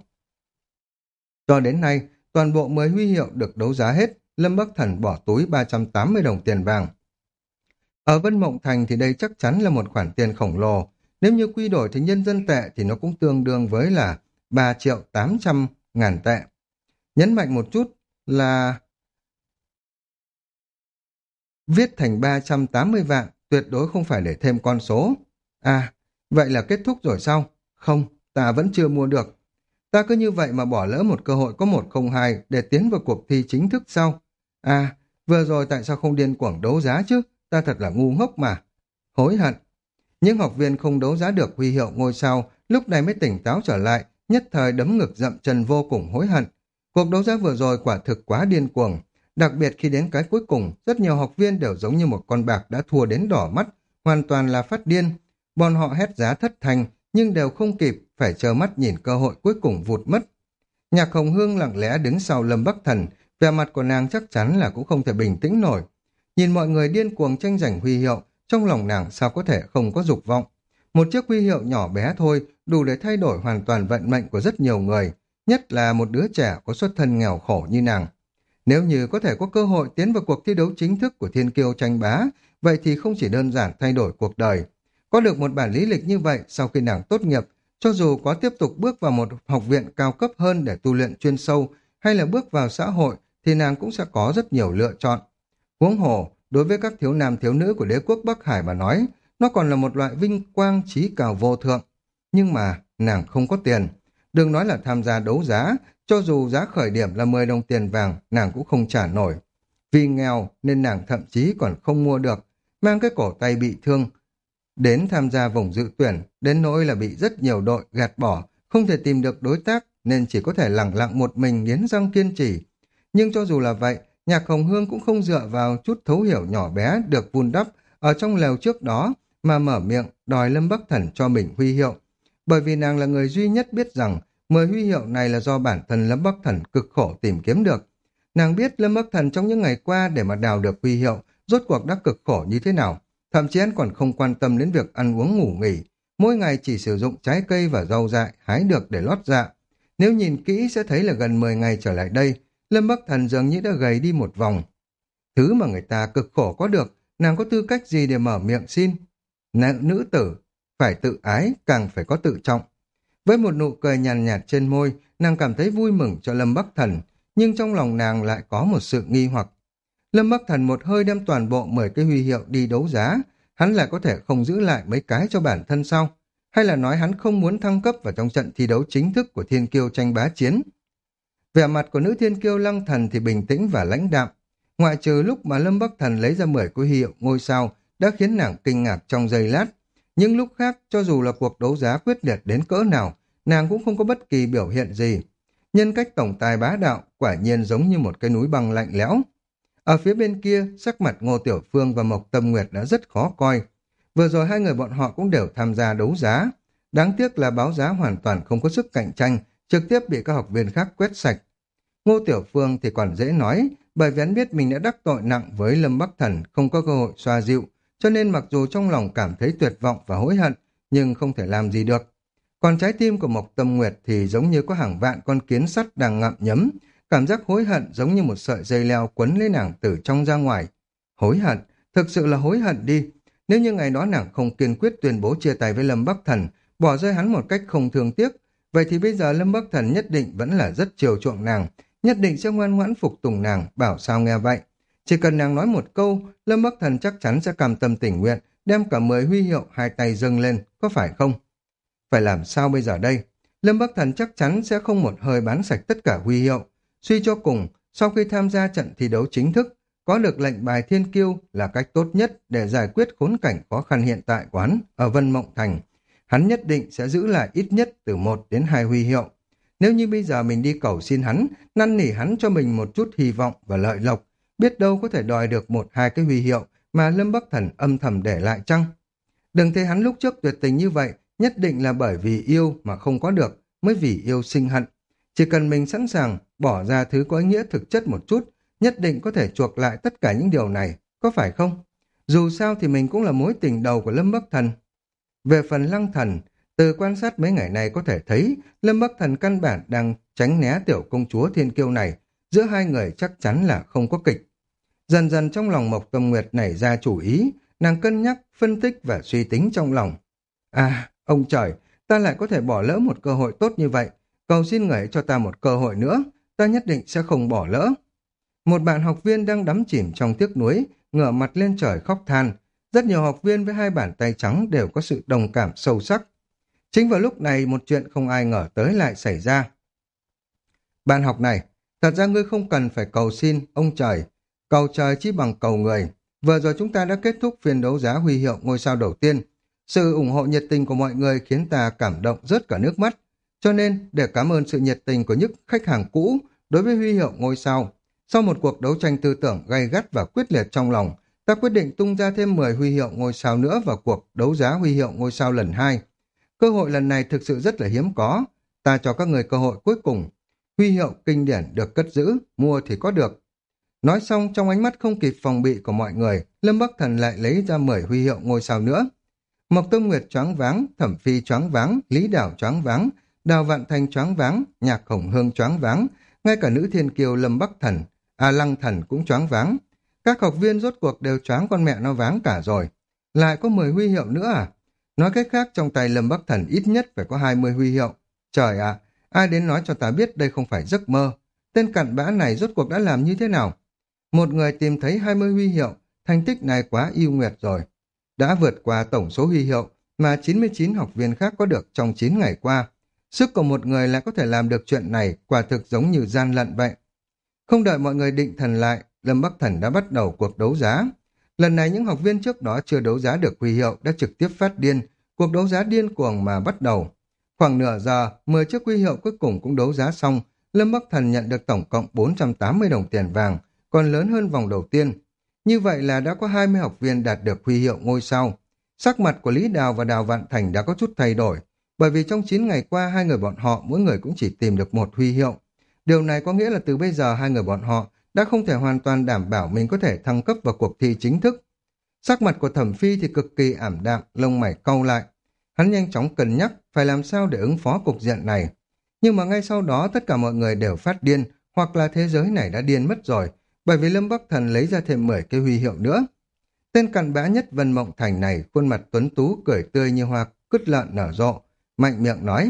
Cho đến nay, toàn bộ mười huy hiệu được đấu giá hết, Lâm Bắc Thần bỏ túi ba trăm tám mươi đồng tiền vàng. Ở Vân Mộng Thành thì đây chắc chắn là một khoản tiền khổng lồ. Nếu như quy đổi thành nhân dân tệ thì nó cũng tương đương với là ba triệu tám trăm ngàn tệ. Nhấn mạnh một chút là viết thành ba trăm tám mươi vạn, tuyệt đối không phải để thêm con số. À, vậy là kết thúc rồi sao? Không, ta vẫn chưa mua được. Ta cứ như vậy mà bỏ lỡ một cơ hội có một không hai để tiến vào cuộc thi chính thức sao? À, vừa rồi tại sao không điên cuồng đấu giá chứ? Ta thật là ngu ngốc mà. Hối hận. Những học viên không đấu giá được huy hiệu ngôi sao lúc này mới tỉnh táo trở lại, nhất thời đấm ngực dậm chân vô cùng hối hận. Cuộc đấu giá vừa rồi quả thực quá điên cuồng. Đặc biệt khi đến cái cuối cùng, rất nhiều học viên đều giống như một con bạc đã thua đến đỏ mắt, hoàn toàn là phát điên. Bọn họ hét giá thất thành, nhưng đều không kịp, phải chờ mắt nhìn cơ hội cuối cùng vụt mất. Nhạc Hồng Hương lặng lẽ đứng sau Lâm Bắc Thần, vẻ mặt của nàng chắc chắn là cũng không thể bình tĩnh nổi. Nhìn mọi người điên cuồng tranh giành huy hiệu, trong lòng nàng sao có thể không có dục vọng. Một chiếc huy hiệu nhỏ bé thôi, đủ để thay đổi hoàn toàn vận mệnh của rất nhiều người, nhất là một đứa trẻ có xuất thân nghèo khổ như nàng. Nếu như có thể có cơ hội tiến vào cuộc thi đấu chính thức của Thiên Kiêu tranh bá, vậy thì không chỉ đơn giản thay đổi cuộc đời. Có được một bản lý lịch như vậy, sau khi nàng tốt nghiệp, cho dù có tiếp tục bước vào một học viện cao cấp hơn để tu luyện chuyên sâu, hay là bước vào xã hội, thì nàng cũng sẽ có rất nhiều lựa chọn. Huống hồ, đối với các thiếu nam thiếu nữ của đế quốc Bắc Hải mà nói, nó còn là một loại vinh quang trí cao vô thượng. Nhưng mà, nàng không có tiền. Đừng nói là tham gia đấu giá, cho dù giá khởi điểm là mười đồng tiền vàng, nàng cũng không trả nổi. Vì nghèo nên nàng thậm chí còn không mua được, mang cái cổ tay bị thương. Đến tham gia vòng dự tuyển, đến nỗi là bị rất nhiều đội gạt bỏ, không thể tìm được đối tác, nên chỉ có thể lẳng lặng một mình nghiến răng kiên trì. Nhưng cho dù là vậy, Nhạc Hồng Hương cũng không dựa vào chút thấu hiểu nhỏ bé được vun đắp ở trong lều trước đó mà mở miệng đòi Lâm Bắc Thần cho mình huy hiệu. Bởi vì nàng là người duy nhất biết rằng mười huy hiệu này là do bản thân Lâm Bắc Thần cực khổ tìm kiếm được. Nàng biết Lâm Bắc Thần trong những ngày qua để mà đào được huy hiệu rốt cuộc đã cực khổ như thế nào. Thậm chí anh còn không quan tâm đến việc ăn uống ngủ nghỉ, mỗi ngày chỉ sử dụng trái cây và rau dại hái được để lót dạ. Nếu nhìn kỹ sẽ thấy là gần mười ngày trở lại đây, Lâm Bắc Thần dường như đã gầy đi một vòng. Thứ mà người ta cực khổ có được, nàng có tư cách gì để mở miệng xin? Nữ, nữ tử, phải tự ái, càng phải có tự trọng. Với một nụ cười nhàn nhạt, nhạt trên môi, nàng cảm thấy vui mừng cho Lâm Bắc Thần, nhưng trong lòng nàng lại có một sự nghi hoặc. Lâm Bắc Thần một hơi đem toàn bộ mười cái huy hiệu đi đấu giá, hắn lại có thể không giữ lại mấy cái cho bản thân sao? Hay là nói hắn không muốn thăng cấp vào trong trận thi đấu chính thức của thiên kiêu tranh bá chiến? Vẻ mặt của nữ thiên kiêu Lăng Thần thì bình tĩnh và lãnh đạm. Ngoại trừ lúc mà Lâm Bắc Thần lấy ra mười huy hiệu ngôi sao đã khiến nàng kinh ngạc trong giây lát. Nhưng lúc khác, cho dù là cuộc đấu giá quyết liệt đến cỡ nào, nàng cũng không có bất kỳ biểu hiện gì. Nhân cách tổng tài bá đạo quả nhiên giống như một cái núi băng lạnh lẽo. Ở phía bên kia, sắc mặt Ngô Tiểu Phương và Mộc Tâm Nguyệt đã rất khó coi. Vừa rồi hai người bọn họ cũng đều tham gia đấu giá. Đáng tiếc là báo giá hoàn toàn không có sức cạnh tranh, trực tiếp bị các học viên khác quét sạch. Ngô Tiểu Phương thì còn dễ nói, bởi vì hắn biết mình đã đắc tội nặng với Lâm Bắc Thần, không có cơ hội xoa dịu, cho nên mặc dù trong lòng cảm thấy tuyệt vọng và hối hận, nhưng không thể làm gì được. Còn trái tim của Mộc Tâm Nguyệt thì giống như có hàng vạn con kiến sắt đang ngậm nhấm, cảm giác hối hận giống như một sợi dây leo quấn lấy nàng từ trong ra ngoài. Hối hận, thực sự là hối hận đi. Nếu như ngày đó nàng không kiên quyết tuyên bố chia tay với Lâm Bắc Thần, bỏ rơi hắn một cách không thương tiếc, vậy thì bây giờ Lâm Bắc Thần nhất định vẫn là rất chiều chuộng nàng, nhất định sẽ ngoan ngoãn phục tùng nàng, bảo sao nghe vậy. Chỉ cần nàng nói một câu, Lâm Bắc Thần chắc chắn sẽ cam tâm tình nguyện, đem cả mười huy hiệu hai tay dâng lên, có phải không? Phải làm sao bây giờ đây? Lâm Bắc Thần chắc chắn sẽ không một hơi bán sạch tất cả huy hiệu. Suy cho cùng, sau khi tham gia trận thi đấu chính thức, có được lệnh bài thiên kiêu là cách tốt nhất để giải quyết khốn cảnh khó khăn hiện tại của hắn ở Vân Mộng Thành. Hắn nhất định sẽ giữ lại ít nhất từ một đến hai huy hiệu. Nếu như bây giờ mình đi cầu xin hắn, năn nỉ hắn cho mình một chút hy vọng và lợi lộc, biết đâu có thể đòi được một hai cái huy hiệu mà Lâm Bắc Thần âm thầm để lại chăng? Đừng thấy hắn lúc trước tuyệt tình như vậy, nhất định là bởi vì yêu mà không có được, mới vì yêu sinh hận. Chỉ cần mình sẵn sàng bỏ ra thứ có ý nghĩa thực chất một chút, nhất định có thể chuộc lại tất cả những điều này, có phải không? Dù sao thì mình cũng là mối tình đầu của Lâm Bắc Thần. Về phần Lăng Thần, từ quan sát mấy ngày này có thể thấy Lâm Bắc Thần căn bản đang tránh né tiểu công chúa thiên kiêu này, giữa hai người chắc chắn là không có kịch. Dần dần trong lòng Mộc Tâm Nguyệt nảy ra chủ ý, nàng cân nhắc, phân tích và suy tính trong lòng. À, ông trời, ta lại có thể bỏ lỡ một cơ hội tốt như vậy, cầu xin người cho ta một cơ hội nữa, ta nhất định sẽ không bỏ lỡ. Một bạn học viên đang đắm chìm trong tiếc nuối, ngửa mặt lên trời khóc than. Rất nhiều học viên với hai bàn tay trắng đều có sự đồng cảm sâu sắc. Chính vào lúc này một chuyện không ai ngờ tới lại xảy ra. Bạn học này, thật ra ngươi không cần phải cầu xin ông trời, cầu trời chỉ bằng cầu người. Vừa rồi chúng ta đã kết thúc phiên đấu giá huy hiệu ngôi sao đầu tiên. Sự ủng hộ nhiệt tình của mọi người khiến ta cảm động rớt cả nước mắt. Cho nên, để cảm ơn sự nhiệt tình của những khách hàng cũ đối với huy hiệu ngôi sao, sau một cuộc đấu tranh tư tưởng gay gắt và quyết liệt trong lòng, ta quyết định tung ra thêm mười huy hiệu ngôi sao nữa vào cuộc đấu giá huy hiệu ngôi sao lần hai. Cơ hội lần này thực sự rất là hiếm có. Ta cho các người cơ hội cuối cùng. Huy hiệu kinh điển được cất giữ, mua thì có được. Nói xong, trong ánh mắt không kịp phòng bị của mọi người, Lâm Bắc Thần lại lấy ra mười huy hiệu ngôi sao nữa. Mộc Tâm Nguyệt choáng váng, Thẩm Phi choáng váng, Lý Đảo choáng váng, Đào Vạn Thành choáng váng, Nhạc Hồng Hương choáng váng, ngay cả nữ thiên kiêu Lâm Bắc Thần, A Lăng Thần cũng choáng váng. Các học viên rốt cuộc đều choáng con mẹ nó váng cả rồi. Lại có mười huy hiệu nữa à? Nói cách khác, trong tay Lâm Bắc Thần ít nhất phải có hai mươi huy hiệu. Trời ạ, ai đến nói cho ta biết đây không phải giấc mơ. Tên cặn bã này rốt cuộc đã làm như thế nào? Một người tìm thấy hai mươi huy hiệu, thành tích này quá yêu nguyệt rồi. Đã vượt qua tổng số huy hiệu mà chín mươi chín học viên khác có được trong chín ngày qua. Sức của một người lại có thể làm được chuyện này, quả thực giống như gian lận vậy. Không đợi mọi người định thần lại, Lâm Bắc Thần đã bắt đầu cuộc đấu giá. Lần này những học viên trước đó chưa đấu giá được huy hiệu đã trực tiếp phát điên, cuộc đấu giá điên cuồng mà bắt đầu. Khoảng nửa giờ, mười chiếc huy hiệu cuối cùng cũng đấu giá xong, Lâm Bắc Thần nhận được tổng cộng bốn trăm tám mươi đồng tiền vàng, còn lớn hơn vòng đầu tiên. Như vậy là đã có hai mươi học viên đạt được huy hiệu ngôi sao. Sắc mặt của Lý Đào và Đào Vạn Thành đã có chút thay đổi, bởi vì trong chín ngày qua hai người bọn họ mỗi người cũng chỉ tìm được một huy hiệu. Điều này có nghĩa là từ bây giờ hai người bọn họ đã không thể hoàn toàn đảm bảo mình có thể thăng cấp vào cuộc thi chính thức. Sắc mặt của Thẩm Phi thì cực kỳ ảm đạm, lông mày cau lại. Hắn nhanh chóng cân nhắc phải làm sao để ứng phó cục diện này. Nhưng mà ngay sau đó tất cả mọi người đều phát điên, hoặc là thế giới này đã điên mất rồi, bởi vì Lâm Bắc Thần lấy ra thêm mười cái huy hiệu nữa. Tên cặn bã nhất Vân Mộng Thành này, khuôn mặt tuấn tú cười tươi như hoa cứt lợn nở rộ, mạnh miệng nói: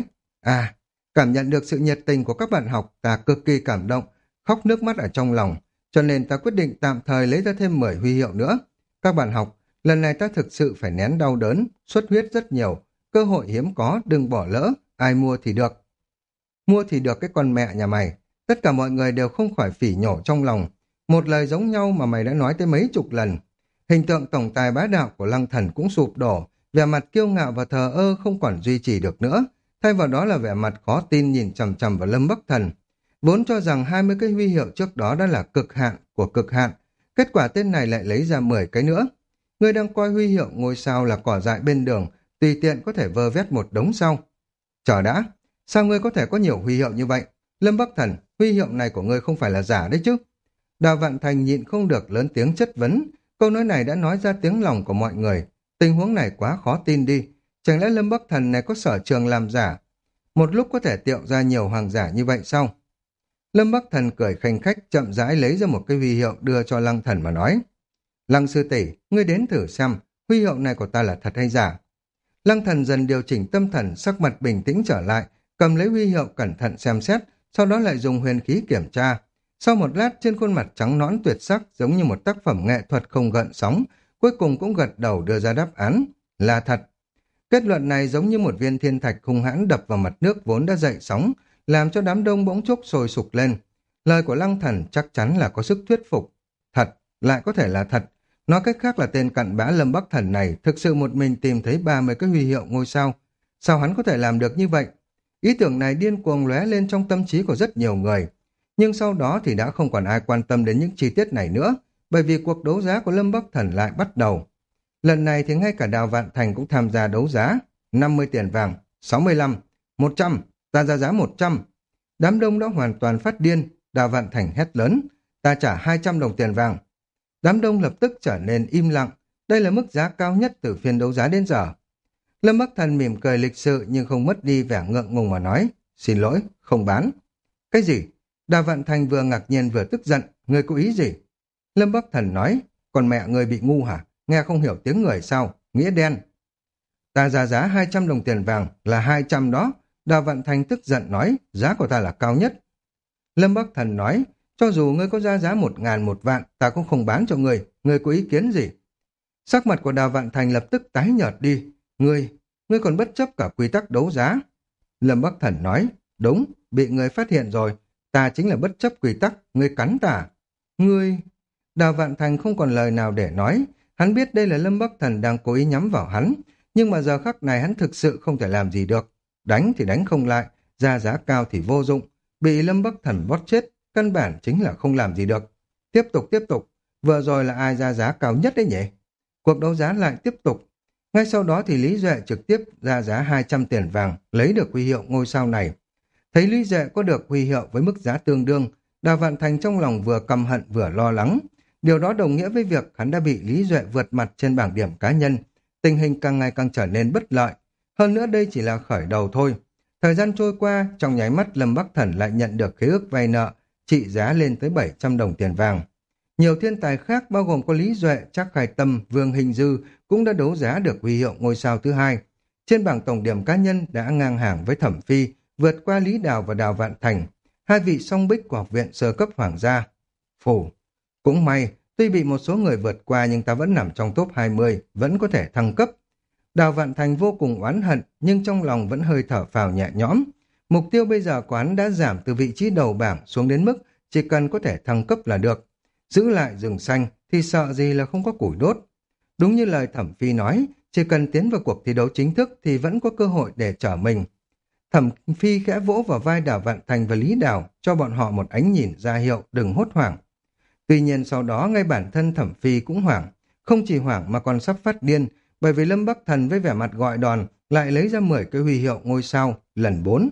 À, cảm nhận được sự nhiệt tình của các bạn học, ta cực kỳ cảm động, khóc nước mắt ở trong lòng, cho nên ta quyết định tạm thời lấy ra thêm mười huy hiệu nữa. Các bạn học, lần này ta thực sự phải nén đau đớn, xuất huyết rất nhiều, cơ hội hiếm có, đừng bỏ lỡ, ai mua thì được. Mua thì được cái con mẹ nhà mày. Tất cả mọi người đều không khỏi phỉ nhổ trong lòng. Một lời giống nhau mà mày đã nói tới mấy chục lần. Hình tượng tổng tài bá đạo của Lăng Thần cũng sụp đổ, vẻ mặt kiêu ngạo và thờ ơ không còn duy trì được nữa. Thay vào đó là vẻ mặt khó tin nhìn chằm chằm vào Lâm Bắc Thần. Vốn cho rằng hai mươi cái huy hiệu trước đó đã là cực hạn của cực hạn. Kết quả tên này lại lấy ra mười cái nữa. Người đang coi huy hiệu ngôi sao là cỏ dại bên đường, tùy tiện có thể vơ vét một đống sau. Chờ đã, sao ngươi có thể có nhiều huy hiệu như vậy? Lâm Bắc Thần, huy hiệu này của ngươi không phải là giả đấy chứ? Đào Vạn Thành nhịn không được lớn tiếng chất vấn. Câu nói này đã nói ra tiếng lòng của mọi người. Tình huống này quá khó tin đi. Chẳng lẽ Lâm Bắc Thần này có sở trường làm giả? Một lúc có thể tiệu ra nhiều hoàng giả như vậy sao? Lâm Bắc Thần cười khanh khách chậm rãi lấy ra một cái huy hiệu đưa cho Lăng Thần mà nói. Lăng sư tỷ, ngươi đến thử xem, huy hiệu này của ta là thật hay giả? Lăng Thần dần điều chỉnh tâm thần, sắc mặt bình tĩnh trở lại, cầm lấy huy hiệu cẩn thận xem xét, sau đó lại dùng huyền khí kiểm tra. Sau một lát trên khuôn mặt trắng nõn tuyệt sắc giống như một tác phẩm nghệ thuật không gợn sóng, cuối cùng cũng gật đầu đưa ra đáp án, là thật. Kết luận này giống như một viên thiên thạch hung hãn đập vào mặt nước vốn đã dậy sóng, làm cho đám đông bỗng chốc sôi sục lên. Lời của Lăng Thần chắc chắn là có sức thuyết phục. Thật, lại có thể là thật. Nói cách khác là tên cặn bã Lâm Bắc Thần này thực sự một mình tìm thấy ba mươi cái huy hiệu ngôi sao. Sao hắn có thể làm được như vậy? Ý tưởng này điên cuồng lóe lên trong tâm trí của rất nhiều người. Nhưng sau đó thì đã không còn ai quan tâm đến những chi tiết này nữa, bởi vì cuộc đấu giá của Lâm Bắc Thần lại bắt đầu. Lần này thì ngay cả Đào Vạn Thành cũng tham gia đấu giá. năm mươi tiền vàng, sáu mươi lăm, một trăm, ta ra giá một trăm. Đám đông đã hoàn toàn phát điên, Đào Vạn Thành hét lớn, ta trả hai trăm đồng tiền vàng. Đám đông lập tức trở nên im lặng, đây là mức giá cao nhất từ phiên đấu giá đến giờ. Lâm Bắc Thần mỉm cười lịch sự nhưng không mất đi vẻ ngượng ngùng mà nói, xin lỗi, không bán. Cái gì? Đào Vạn Thành vừa ngạc nhiên vừa tức giận, ngươi có ý gì? Lâm Bắc Thần nói, còn mẹ ngươi bị ngu hả? Nghe không hiểu tiếng người sao? Nghĩa đen. Ta ra giá hai trăm đồng tiền vàng là hai trăm đó. Đào Vạn Thành tức giận nói, giá của ta là cao nhất. Lâm Bắc Thần nói, cho dù ngươi có ra giá một ngàn một vạn, ta cũng không bán cho ngươi, ngươi có ý kiến gì? Sắc mặt của Đào Vạn Thành lập tức tái nhợt đi. Ngươi, ngươi còn bất chấp cả quy tắc đấu giá. Lâm Bắc Thần nói, đúng, bị ngươi phát hiện rồi, ta chính là bất chấp quy tắc, ngươi cắn ta. Ngươi... Đào Vạn Thành không còn lời nào để nói, hắn biết đây là Lâm Bắc Thần đang cố ý nhắm vào hắn, nhưng mà giờ khắc này hắn thực sự không thể làm gì được. Đánh thì đánh không lại, ra giá cao thì vô dụng, bị Lâm Bắc Thần bót chết, căn bản chính là không làm gì được. Tiếp tục tiếp tục, vừa rồi là ai ra giá cao nhất đấy nhỉ? Cuộc đấu giá lại tiếp tục. Ngay sau đó thì Lý Duệ trực tiếp ra giá hai trăm tiền vàng, lấy được huy hiệu ngôi sao này. Thấy Lý Duệ có được huy hiệu với mức giá tương đương, Đào Vạn Thành trong lòng vừa căm hận vừa lo lắng. Điều đó đồng nghĩa với việc hắn đã bị Lý Duệ vượt mặt trên bảng điểm cá nhân. Tình hình càng ngày càng trở nên bất lợi. Hơn nữa đây chỉ là khởi đầu thôi. Thời gian trôi qua, trong nháy mắt Lâm Bắc Thần lại nhận được khế ước vay nợ, trị giá lên tới bảy trăm đồng tiền vàng. Nhiều thiên tài khác bao gồm có Lý Duệ, Trác Khai Tâm, Vương Hình Dư cũng đã đấu giá được huy hiệu ngôi sao thứ hai. Trên bảng tổng điểm cá nhân đã ngang hàng với Thẩm Phi, vượt qua Lý Đào và Đào Vạn Thành, hai vị song bích của học viện sơ cấp hoàng gia. Phủ, cũng may, tuy bị một số người vượt qua nhưng ta vẫn nằm trong top hai mươi, vẫn có thể thăng cấp. Đào Vạn Thành vô cùng oán hận nhưng trong lòng vẫn hơi thở phào nhẹ nhõm. Mục tiêu bây giờ của hắn đã giảm từ vị trí đầu bảng xuống đến mức chỉ cần có thể thăng cấp là được. Giữ lại rừng xanh thì sợ gì là không có củi đốt. Đúng như lời Thẩm Phi nói, chỉ cần tiến vào cuộc thi đấu chính thức thì vẫn có cơ hội để trở mình. Thẩm Phi khẽ vỗ vào vai Đào Vạn Thành và Lý Đào, cho bọn họ một ánh nhìn ra hiệu đừng hốt hoảng. Tuy nhiên sau đó ngay bản thân Thẩm Phi cũng hoảng, không chỉ hoảng mà còn sắp phát điên, bởi vì Lâm Bắc Thần với vẻ mặt gọi đòn lại lấy ra mười cái huy hiệu ngôi sao lần bốn.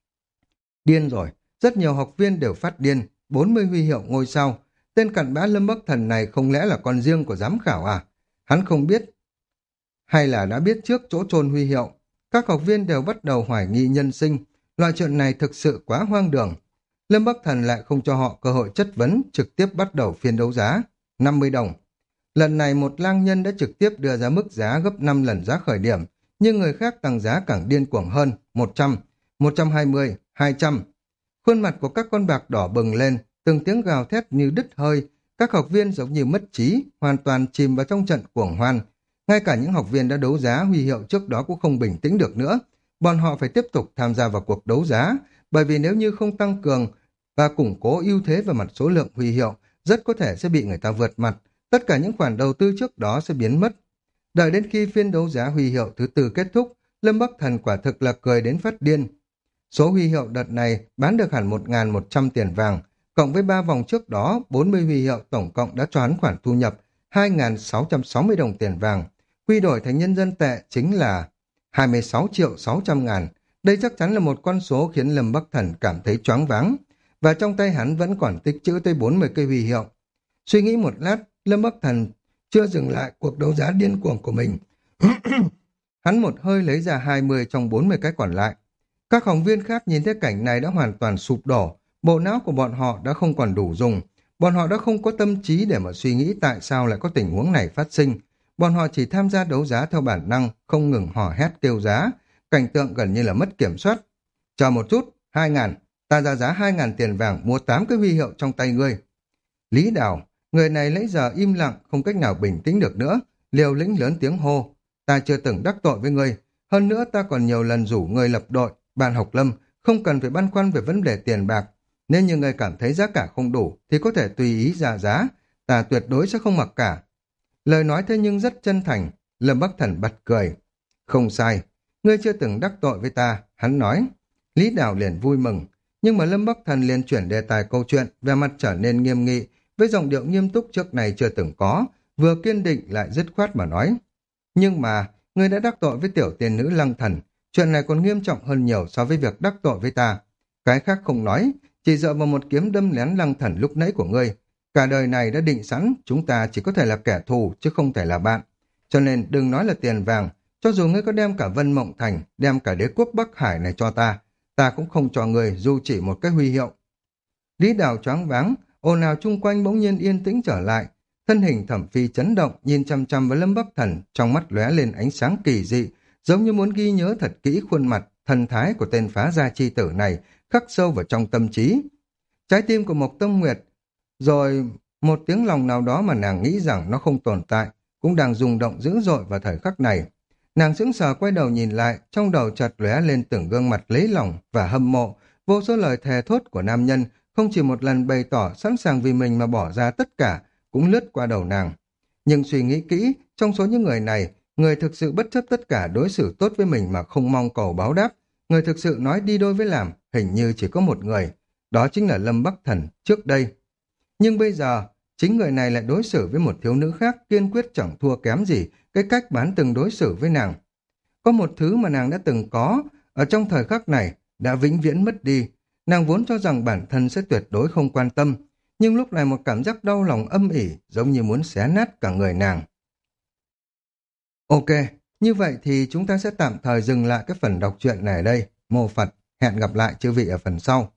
Điên rồi, rất nhiều học viên đều phát điên, bốn mươi huy hiệu ngôi sao. Tên cặn bã Lâm Bắc Thần này không lẽ là con riêng của giám khảo à? Hắn không biết, hay là đã biết trước chỗ chôn huy hiệu? Các học viên đều bắt đầu hoài nghi nhân sinh, loại chuyện này thực sự quá hoang đường. Lâm Bắc Thần lại không cho họ cơ hội chất vấn, trực tiếp bắt đầu phiên đấu giá, năm mươi đồng. Lần này một lang nhân đã trực tiếp đưa ra mức giá gấp năm lần giá khởi điểm, nhưng người khác tăng giá càng điên cuồng hơn, một trăm. một trăm hai mươi, hai trăm. Khuôn mặt của các con bạc đỏ bừng lên, từng tiếng gào thét như đứt hơi. Các học viên giống như mất trí, hoàn toàn chìm vào trong trận cuồng hoan. Ngay cả những học viên đã đấu giá huy hiệu trước đó cũng không bình tĩnh được nữa. Bọn họ phải tiếp tục tham gia vào cuộc đấu giá, bởi vì nếu như không tăng cường và củng cố ưu thế về mặt số lượng huy hiệu, rất có thể sẽ bị người ta vượt mặt. Tất cả những khoản đầu tư trước đó sẽ biến mất. Đợi đến khi phiên đấu giá huy hiệu thứ tư kết thúc, Lâm Bắc Thần quả thực là cười đến phát điên. Số huy hiệu đợt này bán được hẳn một nghìn một trăm tiền vàng, cộng với ba vòng trước đó, bốn mươi huy hiệu tổng cộng đã cho hắn khoản thu nhập hai nghìn sáu trăm sáu mươi đồng tiền vàng. Quy đổi thành nhân dân tệ chính là hai mươi sáu triệu sáu trăm ngàn. Đây chắc chắn là một con số khiến Lâm Bắc Thần cảm thấy choáng váng. Và trong tay hắn vẫn còn tích trữ tới bốn mươi cây huy hiệu. Suy nghĩ một lát, Lâm Bắc Thần chưa dừng lại cuộc đấu giá điên cuồng của mình. Hắn một hơi lấy ra hai mươi trong bốn mươi cái còn lại. Các học viên khác nhìn thấy cảnh này đã hoàn toàn sụp đổ, bộ não của bọn họ đã không còn đủ dùng. Bọn họ đã không có tâm trí để mà suy nghĩ tại sao lại có tình huống này phát sinh. Bọn họ chỉ tham gia đấu giá theo bản năng, không ngừng hò hét kêu giá. Cảnh tượng gần như là mất kiểm soát. Chờ một chút, hai ngàn, ta ra giá hai ngàn tiền vàng mua tám cái huy hiệu trong tay ngươi. Lý Đào, người này lấy giờ im lặng, không cách nào bình tĩnh được nữa, liều lĩnh lớn tiếng hô. Ta chưa từng đắc tội với ngươi, hơn nữa ta còn nhiều lần rủ ngươi lập đội. Bạn Học Lâm, không cần phải băn khoăn về vấn đề tiền bạc. Nếu như ngươi cảm thấy giá cả không đủ, thì có thể tùy ý ra giá. Ta tuyệt đối sẽ không mặc cả. Lời nói thế nhưng rất chân thành, Lâm Bắc Thần bật cười. Không sai, ngươi chưa từng đắc tội với ta, hắn nói. Lý Đào liền vui mừng, nhưng mà Lâm Bắc Thần liền chuyển đề tài câu chuyện, về mặt trở nên nghiêm nghị, với giọng điệu nghiêm túc trước này chưa từng có, vừa kiên định lại dứt khoát mà nói. Nhưng mà, ngươi đã đắc tội với tiểu tiên nữ Lăng Thần, chuyện này còn nghiêm trọng hơn nhiều so với việc đắc tội với ta. Cái khác không nói, chỉ dựa vào một kiếm đâm lén Lăng Thần lúc nãy của ngươi. Cả đời này đã định sẵn, chúng ta chỉ có thể là kẻ thù chứ không thể là bạn. Cho nên đừng nói là tiền vàng, cho dù ngươi có đem cả Vân Mộng Thành, đem cả đế quốc Bắc Hải này cho ta, ta cũng không cho ngươi dù chỉ một cái huy hiệu. Lý Đào choáng váng, ồn ào chung quanh bỗng nhiên yên tĩnh trở lại. Thân hình Thẩm Phi chấn động, nhìn chăm chăm vào Lâm Bắc Thần, trong mắt lóe lên ánh sáng kỳ dị, giống như muốn ghi nhớ thật kỹ khuôn mặt, thần thái của tên phá gia chi tử này, khắc sâu vào trong tâm trí. Trái tim của Mộc Tông Nguyệt, rồi một tiếng lòng nào đó mà nàng nghĩ rằng nó không tồn tại, cũng đang rung động dữ dội vào thời khắc này. Nàng sững sờ quay đầu nhìn lại, trong đầu chợt lóe lên từng gương mặt lấy lòng và hâm mộ, vô số lời thề thốt của nam nhân, không chỉ một lần bày tỏ sẵn sàng vì mình mà bỏ ra tất cả, cũng lướt qua đầu nàng. Nhưng suy nghĩ kỹ, trong số những người này, người thực sự bất chấp tất cả đối xử tốt với mình mà không mong cầu báo đáp, người thực sự nói đi đôi với làm, hình như chỉ có một người, đó chính là Lâm Bắc Thần trước đây. Nhưng bây giờ, chính người này lại đối xử với một thiếu nữ khác kiên quyết chẳng thua kém gì cái cách bán từng đối xử với nàng. Có một thứ mà nàng đã từng có, ở trong thời khắc này, đã vĩnh viễn mất đi. Nàng vốn cho rằng bản thân sẽ tuyệt đối không quan tâm, nhưng lúc này một cảm giác đau lòng âm ỉ giống như muốn xé nát cả người nàng. Ok, như vậy thì chúng ta sẽ tạm thời dừng lại cái phần đọc truyện này ở đây. Mô Phật, hẹn gặp lại chư vị ở phần sau.